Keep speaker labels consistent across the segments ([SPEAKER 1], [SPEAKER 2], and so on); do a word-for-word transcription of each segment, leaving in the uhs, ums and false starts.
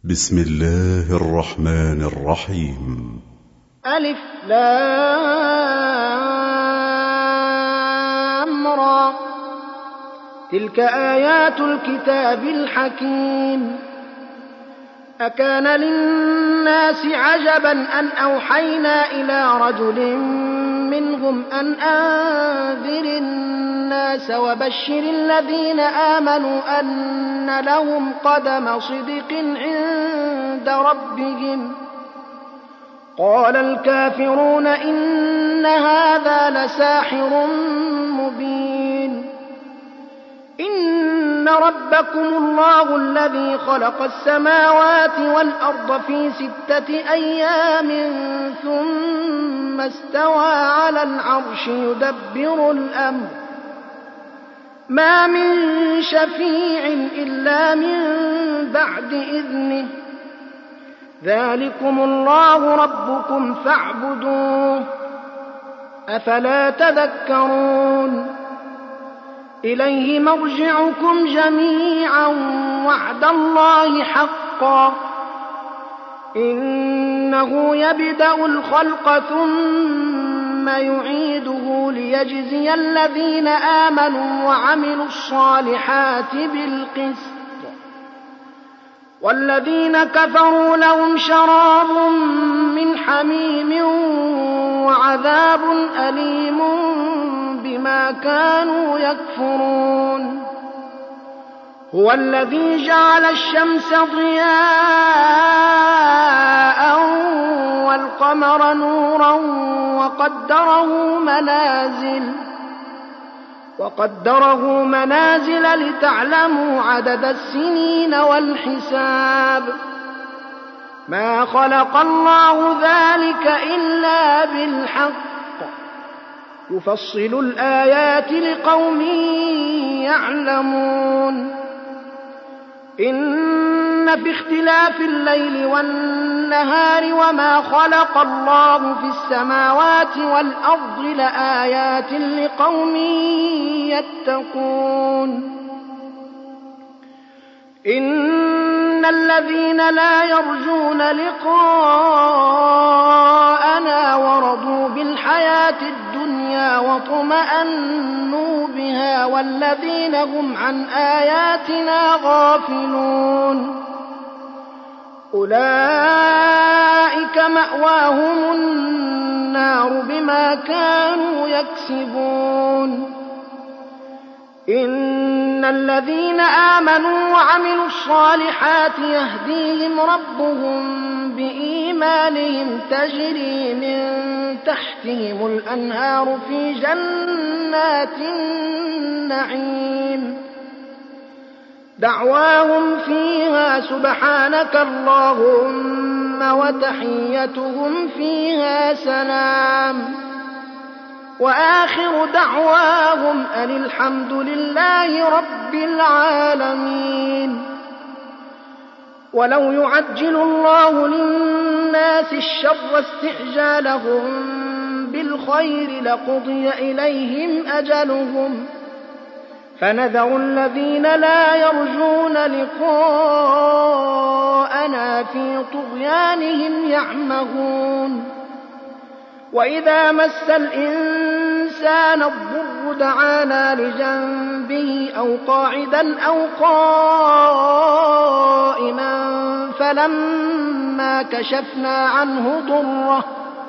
[SPEAKER 1] بسم الله الرحمن الرحيم.
[SPEAKER 2] ألف لام را، تلك آيات الكتاب الحكيم. أكان للناس عجبا أن أوحينا إلى رجل منهم أن أنذر الناس وبشر الذين آمنوا أن لهم قدم صدق عند ربهم. قال الكافرون إن هذا لساحر مبين. إن ربكم الله الذي خلق السماوات والأرض في ستة أيام ثم استوى على العرش يدبر الأمر، ما من شفيع إلا من بعد إذنه. ذلكم الله ربكم فاعبدوه، أفلا تذكرون؟ إليه مرجعكم جميعا وعد الله حقا، إنه يبدأ الخلق ثم يعيده ليجزي الذين آمنوا وعملوا الصالحات بالقسط، والذين كفروا لهم شراب من حميم وعذاب أليم بما كانوا يكفرون. هو الذي جعل الشمس ضياء والقمر نورا وقدره منازل وقدره منازل لتعلموا عدد السنين والحساب. ما خلق الله ذلك إلا بالحق، يفصل الآيات لقوم يعلمون. إن في اختلاف الليل والنهار وما خلق الله في السماوات والأرض لآيات لقوم يتقون. إن الذين لا يرجون لقاءنا ورضوا بالحياة الدنيا واطمأنوا بها والذين هم عن آياتنا غافلون أولئك مأواهم النار بما كانوا يكسبون. إن الذين آمنوا وعملوا الصالحات يهديهم ربهم بإيمانهم تجري من تحتهم الأنهار في جنات النعيم، دعواهم فيها سبحانك اللهم وتحيتهم فيها سلام، وآخر دعواهم أن الحمد لله رب العالمين. ولو يعجل الله للناس الشر استعجالهم بالخير لقضي إليهم أجلهم، فنذر الذين لا يرجون لقاءنا في طغيانهم يعمهون. وإذا مس الإنسان الضر دعانا لجنبه أو قاعدا أو قائما فلما كشفنا عنه ضره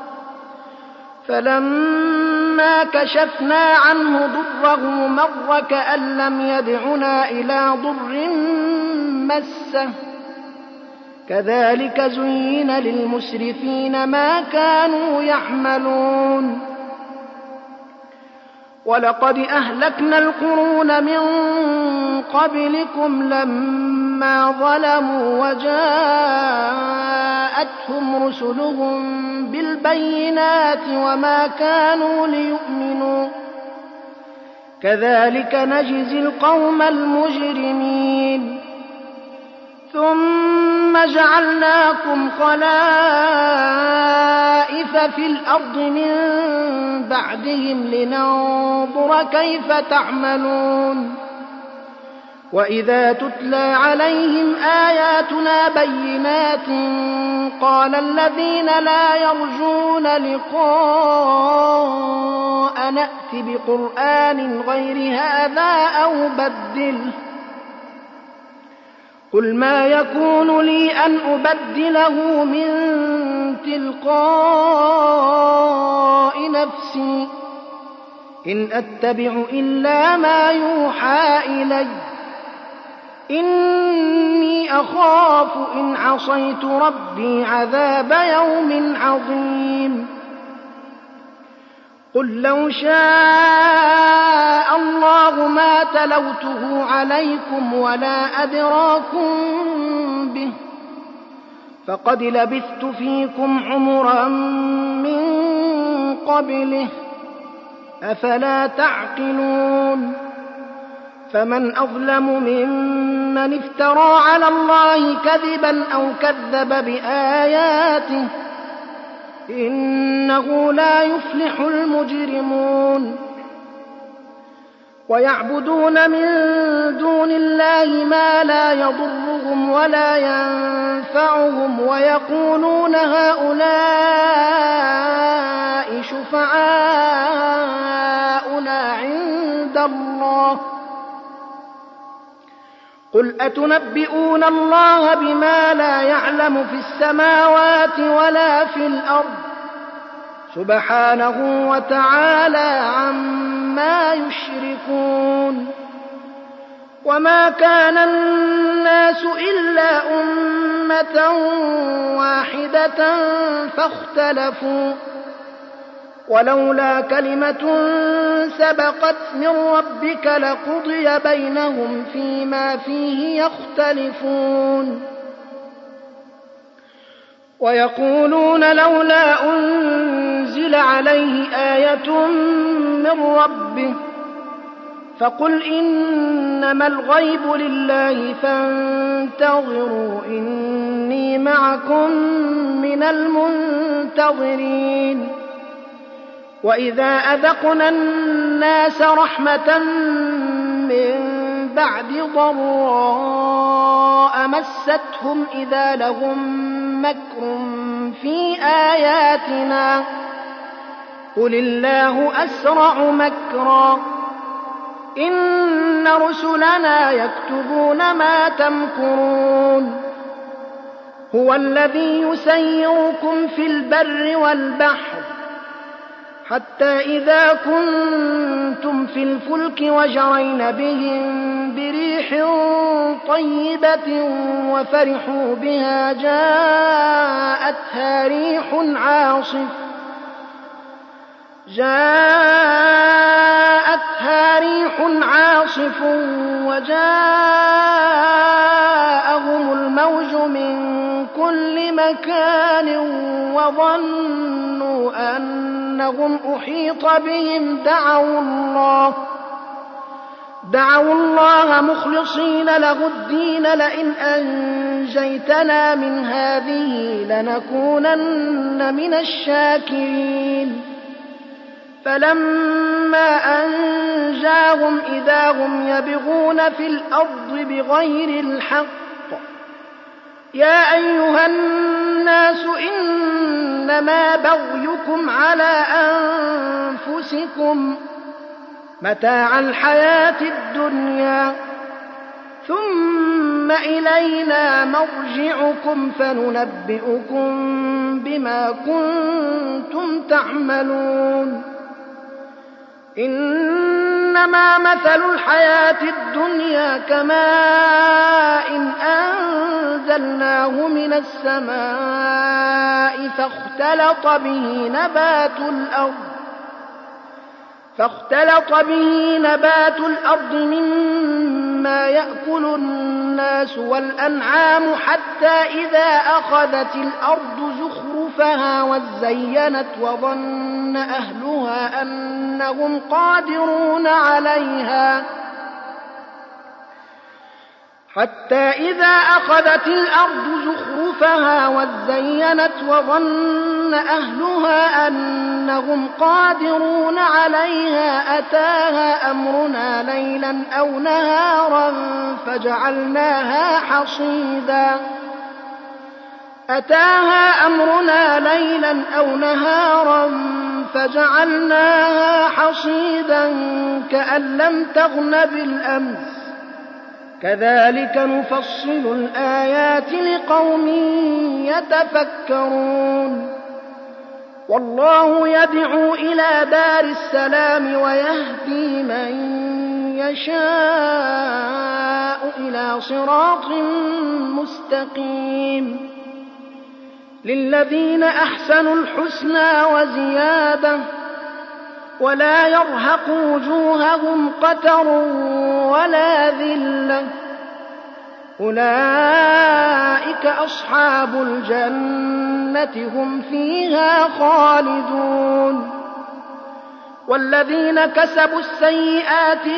[SPEAKER 2] فلما كشفنا عنه ضره مر كأن لم يدعنا إلى ضر مسه. كذلك زين للمسرفين ما كانوا يعملون. ولقد أهلكنا القرون من قبلكم لما ظلموا وجاءتهم رسلهم بالبينات وما كانوا ليؤمنوا، كذلك نجزي القوم المجرمين. ثم جعلناكم خلائف في الأرض من بعدهم لننظر كيف تعملون. وإذا تتلى عليهم آياتنا بينات قال الذين لا يرجون لقاء نأت بقرآن غير هذا أو بدله قل ما يكون لي أن أبدله من تلقاء نفسي إن أتبع إلا ما يوحى إلي إني أخاف إن عصيت ربي عذاب يوم عظيم قل لو شاء الله ما تلوته عليكم ولا أدراكم به فقد لبثت فيكم عمرا من قبله أفلا تعقلون فمن أظلم ممن افترى على الله كذبا أو كذب بآياته إنه لا يفلح المجرمون ويعبدون من دون الله ما لا يضرهم ولا ينفعهم ويقولون هؤلاء شفعاؤنا عند الله قل أتنبئون الله بما لا يعلم في السماوات ولا في الأرض سبحانه وتعالى عما يشركون وما كان الناس إلا أمة واحدة فاختلفوا ولولا كلمة سبقت من ربك لقضي بينهم فيما فيه يختلفون ويقولون لولا أنزل عليه آية من ربه فقل إنما الغيب لله فانتظروا إني معكم من المنتظرين وإذا أذقنا الناس رحمة من بعد ضراء مستهم إذا لهم مكر في آياتنا قل الله أسرع مكرا إن رسلنا يكتبون ما تمكرون هو الذي يسيركم في البر والبحر حتى إذا كنتم في الفلك وجرين بهم بريح طيبة وفرحوا بها جاءتها ريح عاصف جاءتها ريح عاصف وجاءهم الموج من كل مكان وظنوا أنهم أحيط بهم دعوا الله دعوا الله مخلصين له الدين لئن أنجيتنا من هذه لنكونن من الشاكرين فلما أنجاهم إذا هم يبغون في الأرض بغير الحق يا أيها الناس إنما بغيكم على أنفسكم متاع الحياة الدنيا ثم إلينا مرجعكم فننبئكم بما كنتم تعملون إنما مثل الحياة الدنيا كماء إن أنزلناه من السماء فاختلط به نبات الأرض فاختلط به نبات الأرض مما يأكل الناس والأنعام حتى إذا أخذت الأرض زخرفها وزينت وظن أهلها أنهم قادرون عليها حتى إذا أخذت الأرض زخرفها وزينت وظن أهلها أنهم قادرون عليها أتاها أمرنا ليلا أو نهارا فجعلناها حصيدا أتاها أمرنا ليلا أو نهارا فجعلناها حصيدا كأن لم تغن بالأمس كذلك نفصل الآيات لقوم يتفكرون والله يدعو إلى دار السلام ويهدي من يشاء إلى صراط مستقيم للذين أحسنوا الحسنى وزيادة ولا يرهق وجوههم قتر ولا ذلة أولئك أصحاب الجنة هم فيها خالدون والذين كسبوا السيئات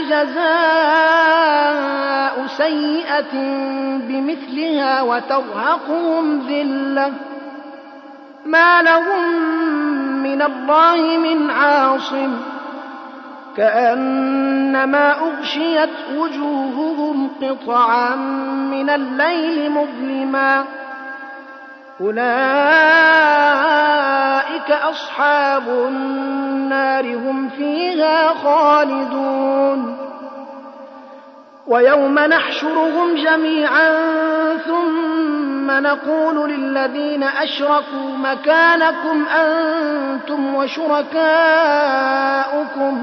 [SPEAKER 2] جزاء سيئة بمثلها وترهقهم ذلة ما لهم من الله من عاصم كأنما أغشيت وجوههم قطعا من الليل مظلما أولئك أصحاب النار هم فيها خالدون ويوم نحشرهم جميعا ثم نقول للذين أشركوا مكانكم أنتم وشركاؤكم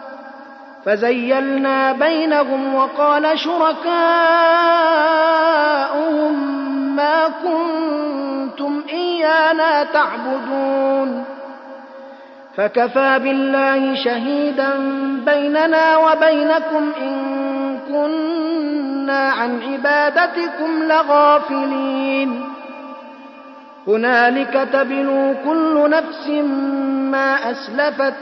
[SPEAKER 2] فزيلنا بينهم وقال شركاؤهم ما كنتم إيانا تعبدون فكفى بالله شهيدا بيننا وبينكم إن كنا عن عبادتكم لغافلين هنالك تبلو كل نفس ما أسلفت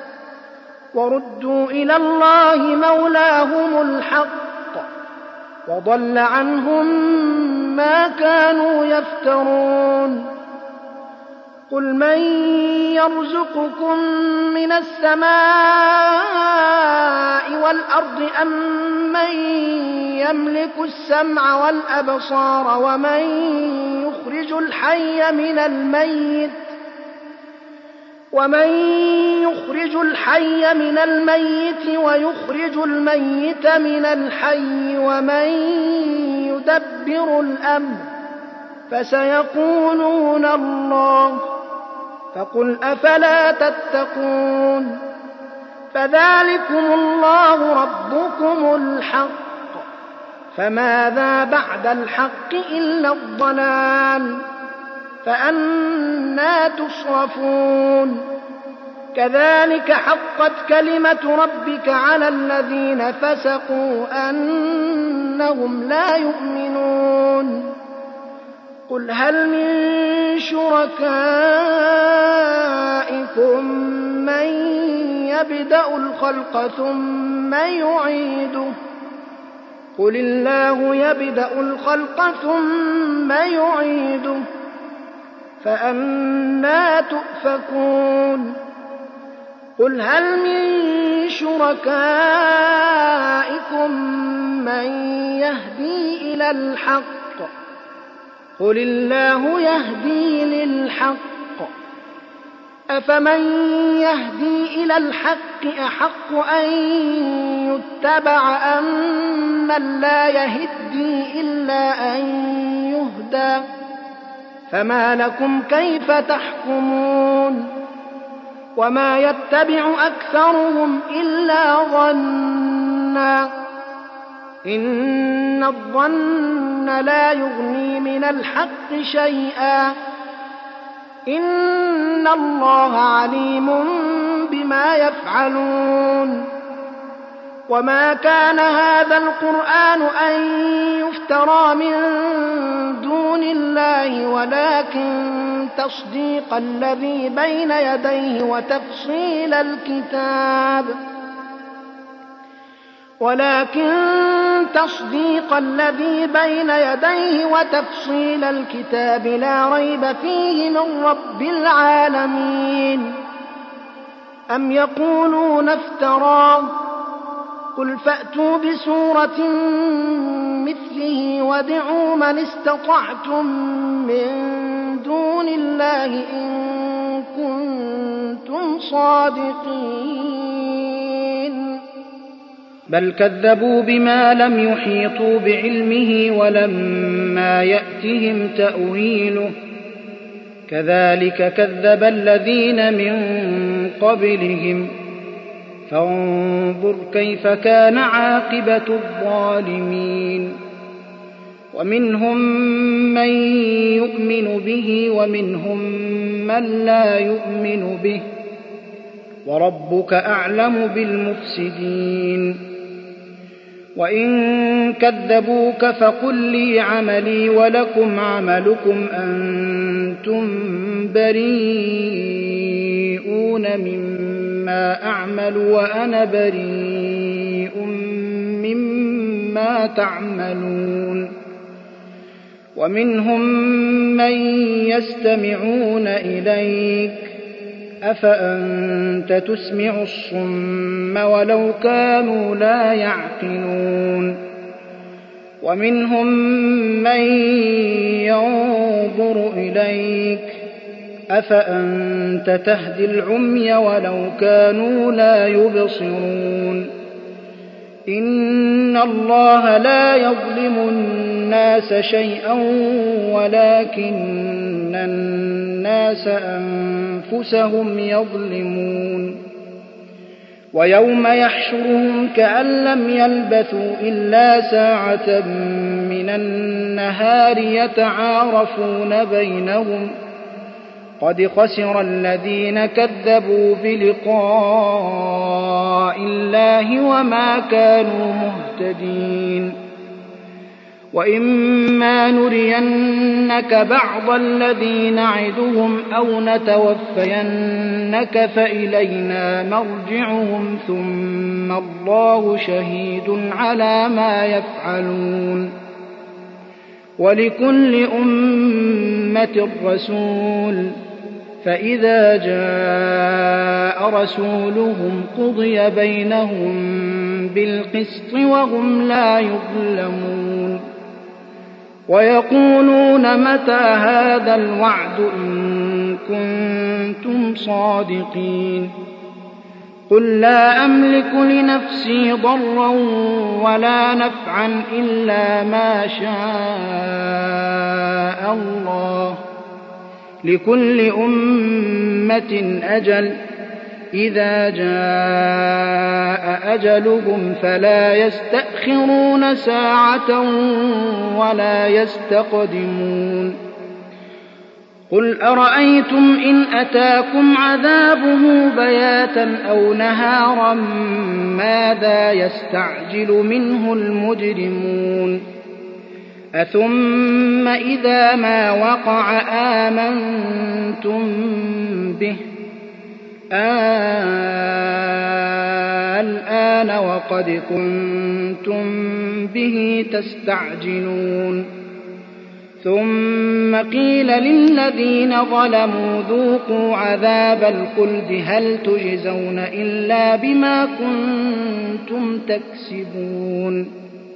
[SPEAKER 2] وردوا إلى الله مولاهم الحق وضل عنهم ما كانوا يفترون قل من يرزقكم من السماء والأرض أم من يملك السمع والأبصار ومن يخرج الحي من الميت ومن يخرج الحي من الميت ويخرج الميت من الحي ومن يدبر الأمر فسيقولون الله فقل أفلا تتقون فذلكم الله ربكم الحق فماذا بعد الحق إلا الضلال فأنى تصرفون كذلك حقت كلمة ربك على الذين فسقوا أنهم لا يؤمنون قل هل من شركائكم من يبدأ الخلق ثم يعيده قل الله يبدأ الخلق ثم يعيده فأنى تؤفكون قل هل من شركائكم من يهدي إلى الحق قل الله يهدي للحق أفمن يهدي إلى الحق أحق أن يتبع أم من لا يهدي إلا أن يهدى فما لكم كيف تحكمون وما يتبع أكثرهم إلا ظنا إن الظن لا يغني من الحق شيئا إن الله عليم بما يفعلون وما كان هذا القرآن أن يفترى من دون الله ولكن تصديق الذي بين يديه وتفصيل الكتاب ولكن تصديق الذي بين يديه وتفصيل الكتاب لا ريب فيه من رب العالمين. أم يقولون افتراه قل فأتوا بسورة مثله وادعوا من استطعتم من دون الله إن كنتم صادقين. بل كذبوا بما لم يحيطوا بعلمه ولما يأتهم تأويله كذلك كذب الذين من قبلهم فانظر كيف كان عاقبة الظالمين. ومنهم من يؤمن به ومنهم من لا يؤمن به وربك أعلم بالمفسدين. وإن كذبوك فقل لي عملي ولكم عملكم أنتم بريئون مما أعمل وأنا بريء مما تعملون. ومنهم من يستمعون إليك أفأنت تسمع الصم ولو كانوا لا يعقلون. ومنهم من ينظر إليك أفأنت تهدي العمي ولو كانوا لا يبصرون. إن الله لا يظلم الناس شيئا ولكن الناس أنفسهم يظلمون. ويوم يحشرهم كأن لم يلبثوا إلا ساعة من النهار يتعارفون بينهم قد خسر الذين كذبوا بلقاء الله وما كانوا مهتدين. وإما نرينك بعض الذي نعدهم أو نتوفينك فإلينا مرجعهم ثم الله شهيد على ما يفعلون. ولكل أمة رسول فإذا جاء رسولهم قضي بينهم بالقسط وهم لا يظلمون. ويقولون متى هذا الوعد إن كنتم صادقين. قل لا أملك لنفسي ضرا ولا نفعا إلا ما شاء الله لكل أمة أجل إذا جاء أجلهم فلا يستأخرون ساعة ولا يستقدمون. قل أرأيتم إن أتاكم عذابه بياتا أو نهارا ماذا يستعجل منه المجرمون. أثم إذا ما وقع آمنتم به الآن وقد كنتم به تستعجلون. ثم قيل للذين ظلموا ذوقوا عذاب الخلد هل تجزون إلا بما كنتم تكسبون.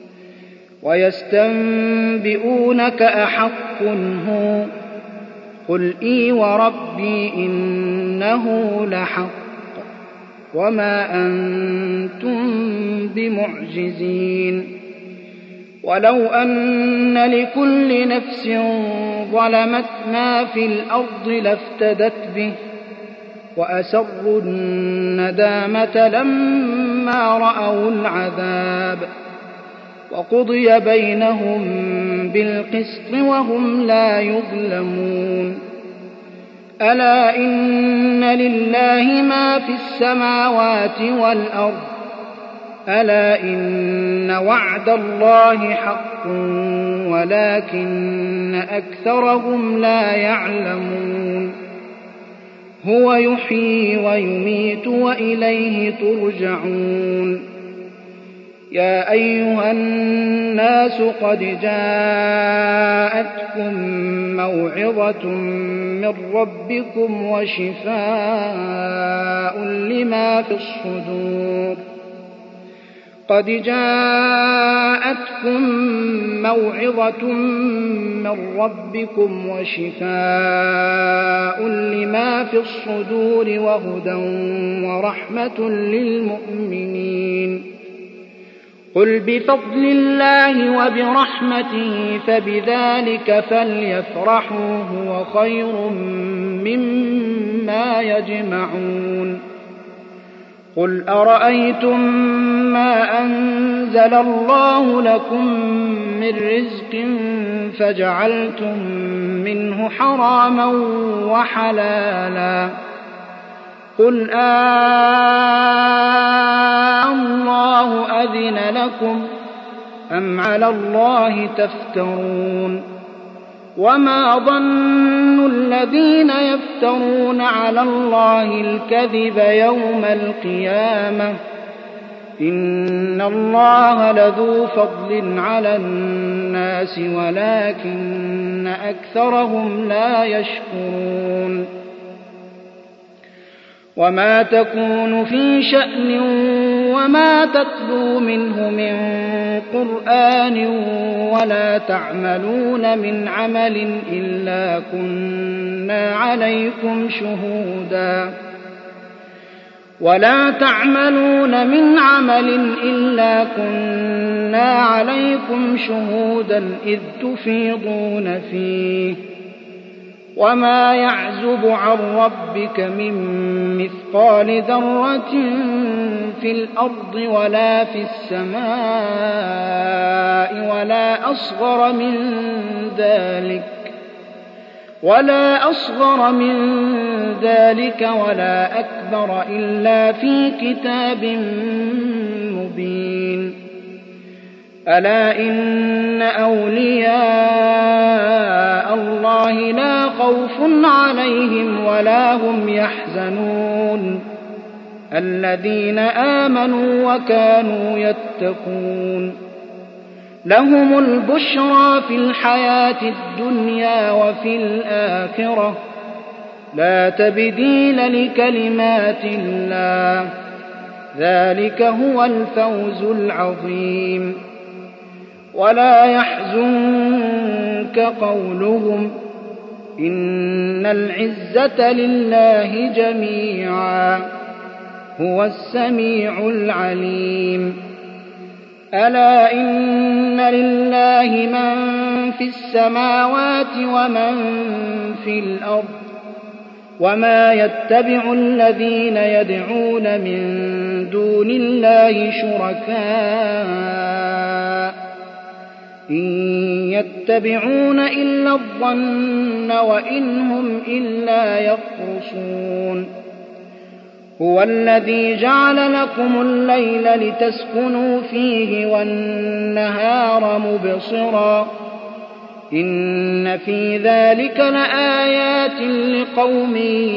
[SPEAKER 2] ويستنبئونك أحق هو قل إي وربي إنه لحق وما أنتم بمعجزين. ولو أن لكل نفس ظلمت ما في الأرض لافتدت به وأسروا الندامة لما رأوا العذاب وقضي بينهم بالقسط وهم لا يظلمون. ألا إن لله ما في السماوات والأرض ألا إن وعد الله حق ولكن أكثرهم لا يعلمون. هو يحيي ويميت وإليه ترجعون. يا أيها الناس قد جاءتكم موعظة من ربكم وشفاء لما في الصدور قد جاءتكم موعظة من ربكم وشفاء لما في الصدور وهدى ورحمة للمؤمنين قل بفضل الله وبرحمته فبذلك فليفرحوا هو خير مما يجمعون قل أرأيتم ما أنزل الله لكم من رزق فجعلتم منه حراما وحلالا قل آه الله أذن لكم أم على الله تفترون وما ظن الذين يفترون على الله الكذب يوم القيامة إن الله لذو فضل على الناس ولكن أكثرهم لا يشكرون وما تكون في شأن وما تتلو منه من قرآن ولا تعملون من عمل إلا كنا عليكم شهودا ولا تعملون من عمل إلا كنا عليكم شهودا إذ تفيضون فيه وما يعزب عن ربك من مثقال ذرة في الأرض ولا في السماء ولا أصغر من ذلك ولا أصغر من ذلك ولا أكبر إلا في كتاب مبين ألا إن أولياء الله لا خوف عليهم ولا هم يحزنون الذين آمنوا وكانوا يتقون لهم البشرى في الحياة الدنيا وفي الآخرة لا تبديل لكلمات الله ذلك هو الفوز العظيم ولا يحزنك قولهم إن العزة لله جميعا هو السميع العليم ألا إن لله من في السماوات ومن في الأرض وما يتبع الذين يدعون من دون الله شركاء إن يتبعون إلا الظن وإن هم إلا يخرصون هو الذي جعل لكم الليل لتسكنوا فيه والنهار مبصرا إن في ذلك لآيات لقوم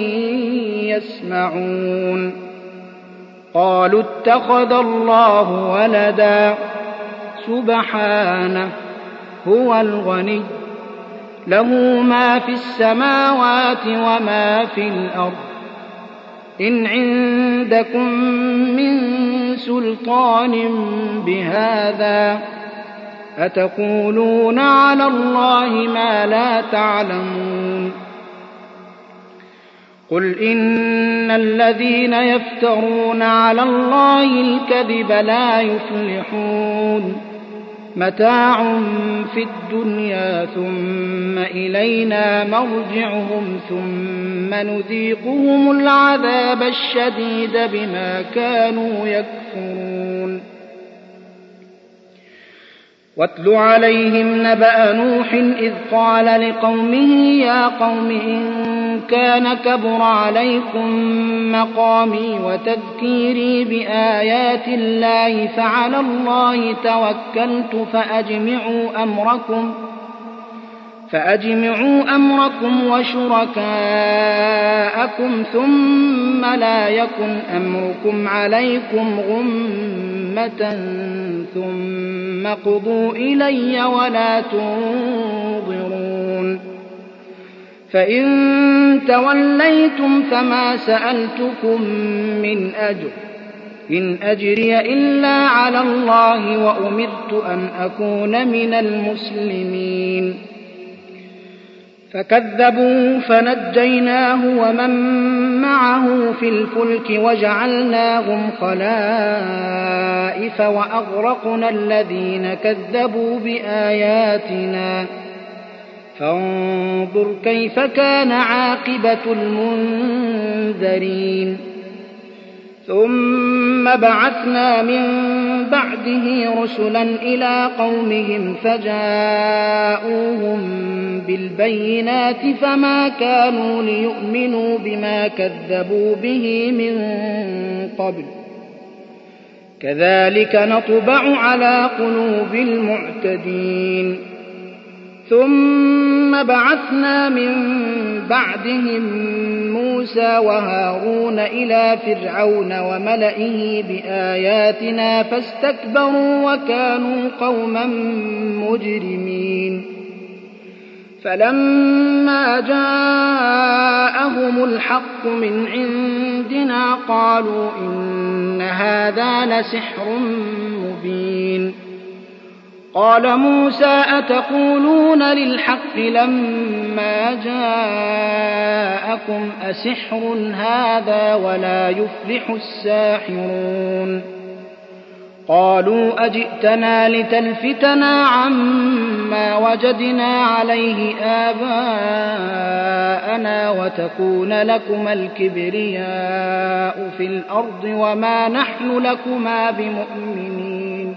[SPEAKER 2] يسمعون قالوا اتخذ الله ولدا سبحانه هو الغني له ما في السماوات وما في الأرض إن عندكم من سلطان بهذا أتقولون على الله ما لا تعلمون قل إن الذين يفترون على الله الكذب لا يفلحون متاع في الدنيا ثم إلينا مرجعهم ثم نذيقهم العذاب الشديد بما كانوا يكفرون واتل عليهم نبأ نوح إذ قال لقومه يا قوم إن كان كبر عليكم مقامي وتذكيري بآيات الله فعلى الله توكلت فأجمعوا أمركم فأجمعوا أمركم وشركاءكم ثم لا يكن أمركم عليكم غمة ثم قضوا إلي ولا تنظرون فإن توليتم فما سألتكم من أجر إن أجري إلا على الله وأمرت أن أكون من المسلمين فكذبوا فنجيناه ومن معه في الفلك وجعلناهم خلائف وأغرقنا الذين كذبوا بآياتنا فانظر كيف كان عاقبة المنذرين ثم بعثنا من بعده رسلا إلى قومهم فجاءوهم بالبينات فما كانوا ليؤمنوا بما كذبوا به من قبل كذلك نطبع على قلوب المعتدين ثم بعثنا من بعدهم موسى وهارون إلى فرعون وملئه بآياتنا فاستكبروا وكانوا قوما مجرمين فلما جاءهم الحق من عندنا قالوا إن هذا لسحر مبين قال موسى أتقولون للحق لما جاءكم أسحر هذا ولا يفلح الساحرون قالوا أجئتنا لتلفتنا عما وجدنا عليه آباءنا وتكون لكما الكبرياء في الأرض وما نحن لكما بمؤمنين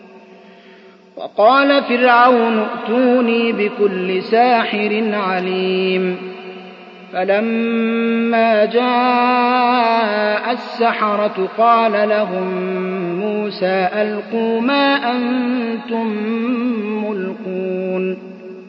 [SPEAKER 2] وقال فرعون ائتوني بكل ساحر عليم فلما جاء السحرة قال لهم موسى ألقوا ما أنتم ملقون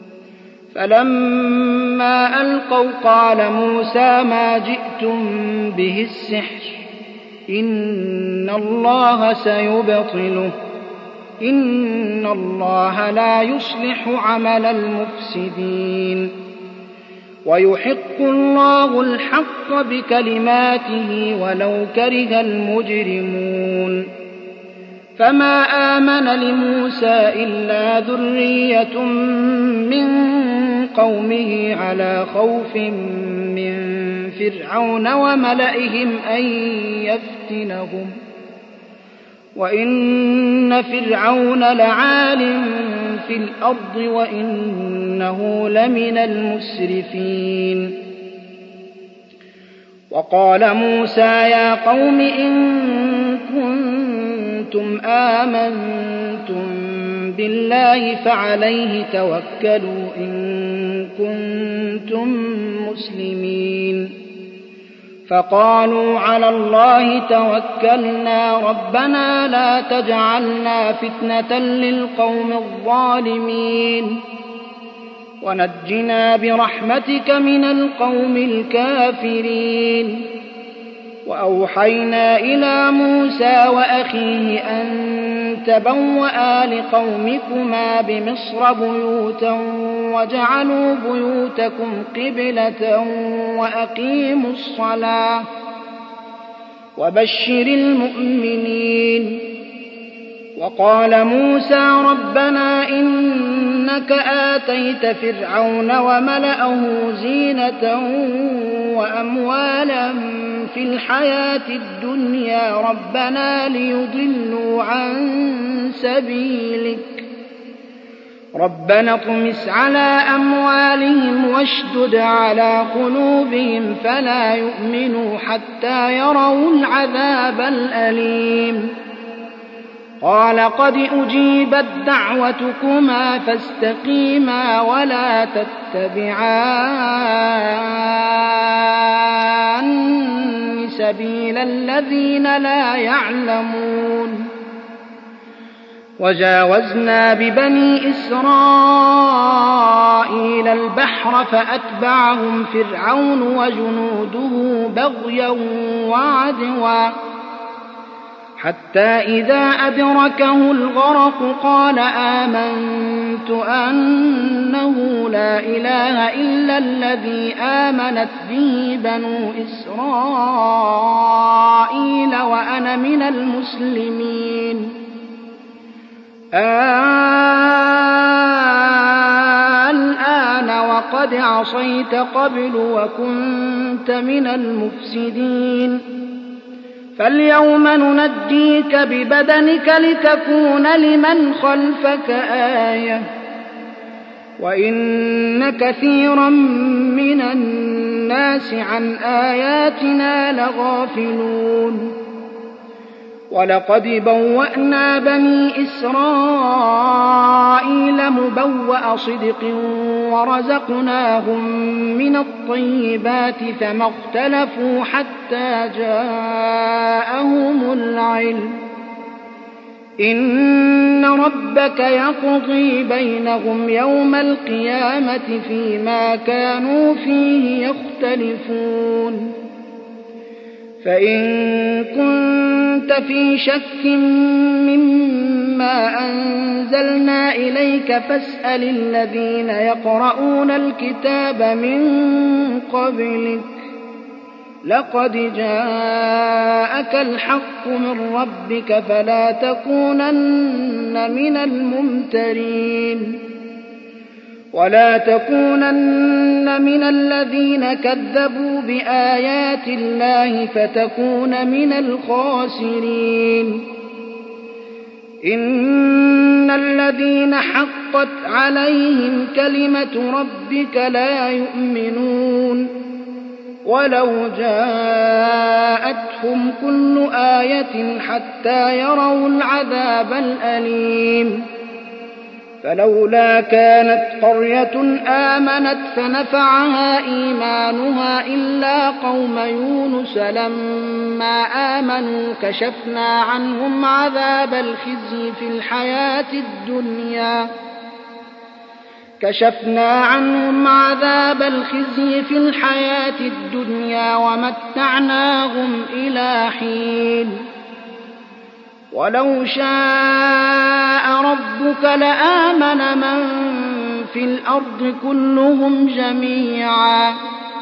[SPEAKER 2] فلما ألقوا قال موسى ما جئتم به السحر إن الله سيبطله إن الله لا يصلح عمل المفسدين ويحق الله الحق بكلماته ولو كره المجرمون فما آمن لموسى إلا ذرية من قومه على خوف من فرعون وملئهم أن يفتنهم وإن فرعون لعال في الأرض وإنه لمن المسرفين وقال موسى يا قوم إن كنتم آمنتم بالله فعليه توكلوا إن كنتم مسلمين فقالوا على الله توكلنا ربنا لا تجعلنا فتنة للقوم الظالمين ونجنا برحمتك من القوم الكافرين وأوحينا إلى موسى وأخيه أن تبوأ لقومكما بمصر بيوتا وجعلوا بيوتكم قبلة وأقيموا الصلاة وبشر المؤمنين وقال موسى ربنا إنك آتيت فرعون وملأه زينة وأموالا في الحياة الدنيا ربنا ليضلوا عن سبيلك ربنا اطمس على أموالهم واشدد على قلوبهم فلا يؤمنوا حتى يروا العذاب الأليم قال قد أجيبت دعوتكما فاستقيما ولا تتبعان سبيل الذين لا يعلمون وجاوزنا ببني إسرائيل البحر فأتبعهم فرعون وجنوده بغيا وعدوا حتى إذا أدركه الغرق قال آمنت أنه لا إله إلا الذي آمنت به بنو إسرائيل وأنا من المسلمين. الآن وقد عصيت قبل وكنت من المفسدين. فاليوم ننجيك ببدنك لتكون لمن خلفك آية وإن كثيرا من الناس عن آياتنا لغافلون. ولقد بوأنا بني إسرائيل مبوأ صدق ورزقناهم من الطيبات فما اختلفوا حتى جاءهم العلم. إن ربك يقضي بينهم يوم القيامة فيما كانوا فيه يختلفون. فإن كنت في شك مما أنزلنا إليك فاسأل الذين يقرؤون الكتاب من قبلك لقد جاءك الحق من ربك فلا تكونن من الممترين. ولا تكونن من الذين كذبوا بآيات الله فتكون من الخاسرين. إن الذين حقت عليهم كلمة ربك لا يؤمنون ولو جاءتهم كل آية حتى يروا العذاب الأليم. فلولا كانت قرية آمنت فنفعها إيمانها إلا قوم يونس لما آمنوا كشفنا عنهم عذاب الخزي في الحياة الدنيا كشفنا عنهم عذاب الخزي في الحياة الدنيا ومتعناهم إلى حين. ولو شاء ربك لآمن من في الأرض كلهم جميعا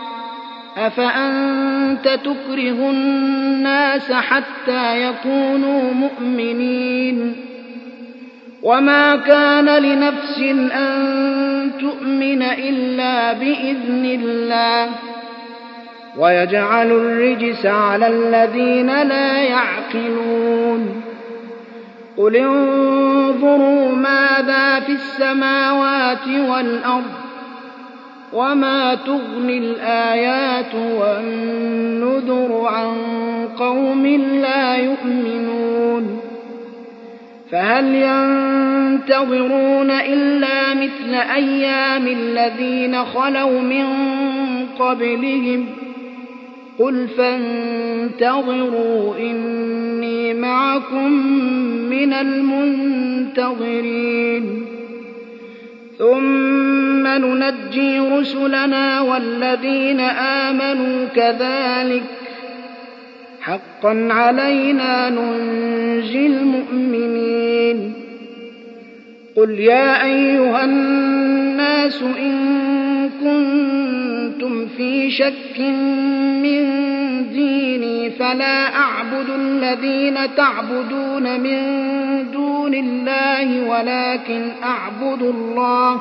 [SPEAKER 2] أفأنت تكره الناس حتى يكونوا مؤمنين. وما كان لنفس أن تؤمن إلا بإذن الله ويجعل الرجس على الذين لا يعقلون. قل انظروا ماذا في السماوات والأرض وما تغني الآيات والنذر عن قوم لا يؤمنون. فهل ينتظرون إلا مثل أيام الذين خلوا من قبلهم قل فانتظروا إني معكم من المنتظرين. ثم ننجي رسلنا والذين آمنوا كذلك حقا علينا ننجي المؤمنين. قل يا أيها الناس إن كنتم في شك من ديني فلا أعبد الذين تعبدون من دون الله ولكن أعبد الله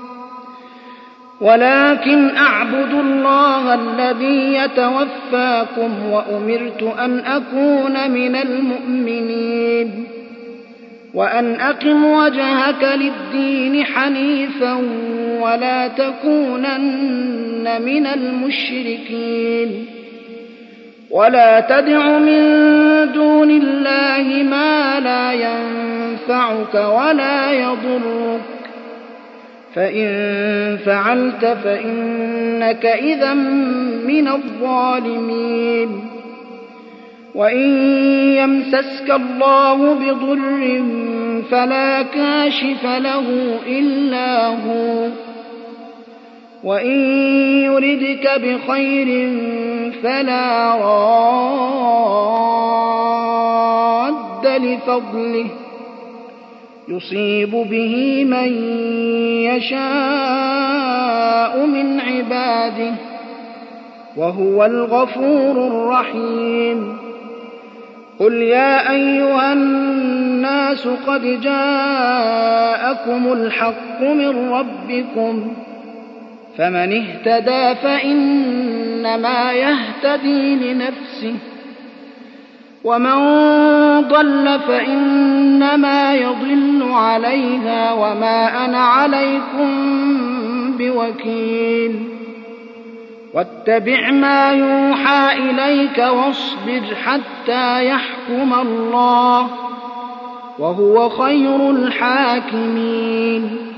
[SPEAKER 2] ولكن أعبد الله الذي يتوفاكم وأمرت أن أكون من المؤمنين وأن أقم وجهك للدين حنيفا ولا تكونن من المشركين. ولا تدع من دون الله ما لا ينفعك ولا يضرك فإن فعلت فإنك إذا من الظالمين. وإن يمسسك الله بضر فلا كاشف له إلا هو وإن يردك بخير فلا راد فضله يصيب به من يشاء من عباده وهو الغفور الرحيم قل يا أيها الناس قد جاءكم الحق من ربكم فمن اهتدى فإنما يهتدي لنفسه ومن ضل فإنما يضل عليها وما أنا عليكم بوكيل واتبع ما يوحى إليك واصبر حتى يحكم الله وهو خير الحاكمين